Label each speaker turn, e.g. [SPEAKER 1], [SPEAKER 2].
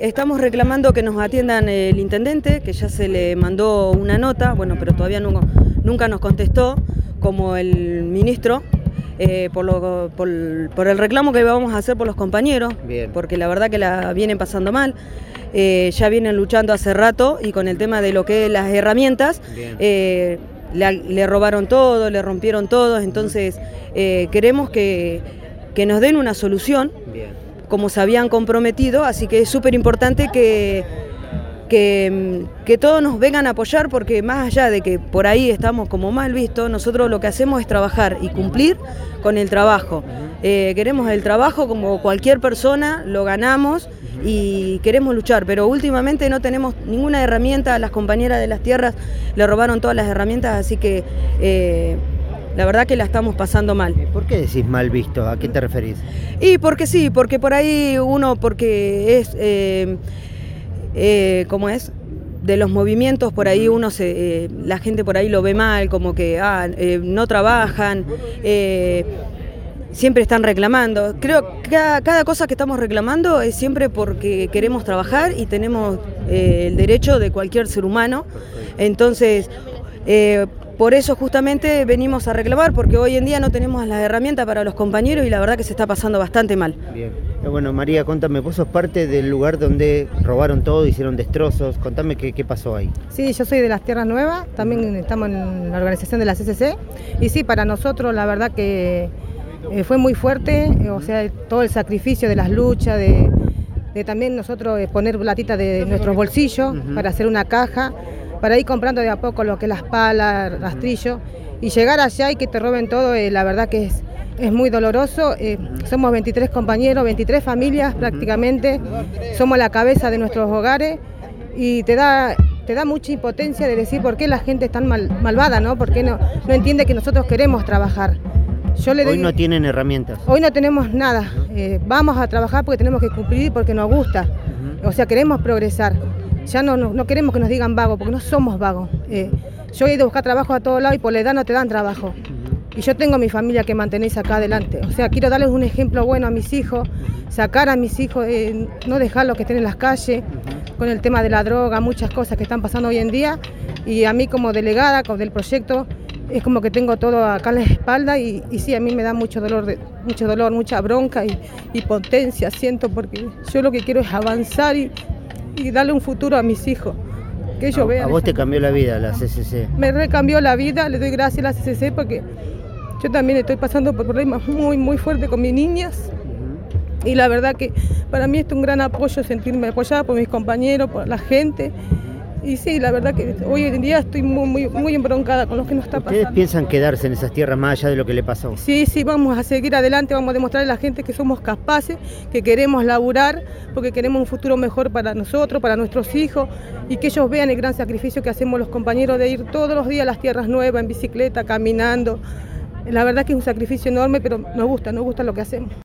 [SPEAKER 1] estamos reclamando que nos atiendan el intendente, que ya se le mandó una nota, bueno, pero todavía nunca nos contestó, como el ministro, por el reclamo que vamos a hacer por los compañeros. Bien. Porque la verdad que la vienen pasando mal. Ya vienen luchando hace rato y con el tema de lo que es las herramientas, le robaron todo, le rompieron todo, entonces queremos que nos den una solución. Bien. Como se habían comprometido, así que es súper importante que todos nos vengan a apoyar, porque más allá de que por ahí estamos como mal vistos, nosotros lo que hacemos es trabajar y cumplir con el trabajo. Queremos el trabajo como cualquier persona, lo ganamos y queremos luchar, pero últimamente no tenemos ninguna herramienta. A las compañeras de las tierras le robaron todas las herramientas, así que la verdad que la estamos pasando mal.
[SPEAKER 2] ¿Por qué decís mal visto? ¿A qué te referís?
[SPEAKER 1] Y porque sí, porque por ahí porque es, ¿cómo es? De los movimientos, por ahí la gente por ahí lo ve mal, como que no trabajan, siempre están reclamando. Creo que cada cosa que estamos reclamando es siempre porque queremos trabajar y tenemos el derecho de cualquier ser humano. Entonces, por eso justamente venimos a reclamar, porque hoy en día no tenemos las herramientas para los compañeros y la verdad que se está pasando bastante mal.
[SPEAKER 2] Bien. Bueno, María, contame, vos sos parte del lugar donde robaron todo, hicieron destrozos. Contame qué pasó ahí.
[SPEAKER 3] Sí, yo soy de las Tierras Nuevas, también estamos en la organización de la CCC. Y sí, para nosotros la verdad que fue muy fuerte, o sea, todo el sacrificio de las luchas, de también nosotros poner platita de nuestros bolsillos para hacer una caja, para ir comprando de a poco lo que es las palas, rastrillos, y llegar allá y que te roben todo, la verdad que es muy doloroso. Somos 23 compañeros, 23 familias prácticamente, somos la cabeza de nuestros hogares y te da mucha impotencia de decir por qué la gente es tan malvada, ¿no? Por qué no entiende que nosotros queremos trabajar.
[SPEAKER 2] Hoy no tienen herramientas.
[SPEAKER 3] Hoy no tenemos nada, vamos a trabajar porque tenemos que cumplir, porque nos gusta, o sea, queremos progresar. Ya no queremos que nos digan vagos, porque no somos vagos. Yo he ido a buscar trabajo a todos lados y por la edad no te dan trabajo. Y yo tengo mi familia que mantenéis acá adelante. O sea, quiero darles un ejemplo bueno a mis hijos, sacar a mis hijos, no dejarlos que estén en las calles, con el tema de la droga, muchas cosas que están pasando hoy en día. Y a mí como delegada del proyecto, es como que tengo todo acá en la espalda y sí, a mí me da mucho dolor, mucha bronca y potencia siento, porque yo lo que quiero es avanzar y darle un futuro a mis hijos, que ellos vean.
[SPEAKER 2] ¿A vos te cambió la vida la CCC?
[SPEAKER 3] Me recambió la vida, le doy gracias a la CCC porque yo también estoy pasando por problemas muy, muy fuertes con mis niñas. Y la verdad que para mí es un gran apoyo sentirme apoyada por mis compañeros, por la gente. Y sí, la verdad que hoy en día estoy muy, muy embroncada con lo que nos está pasando.
[SPEAKER 2] ¿Ustedes piensan quedarse en esas tierras más allá de lo que le pasó?
[SPEAKER 3] Sí, vamos a seguir adelante, vamos a demostrarle a la gente que somos capaces, que queremos laburar, porque queremos un futuro mejor para nosotros, para nuestros hijos, y que ellos vean el gran sacrificio que hacemos los compañeros de ir todos los días a las Tierras Nuevas, en bicicleta, caminando. La verdad que es un sacrificio enorme, pero nos gusta lo que hacemos.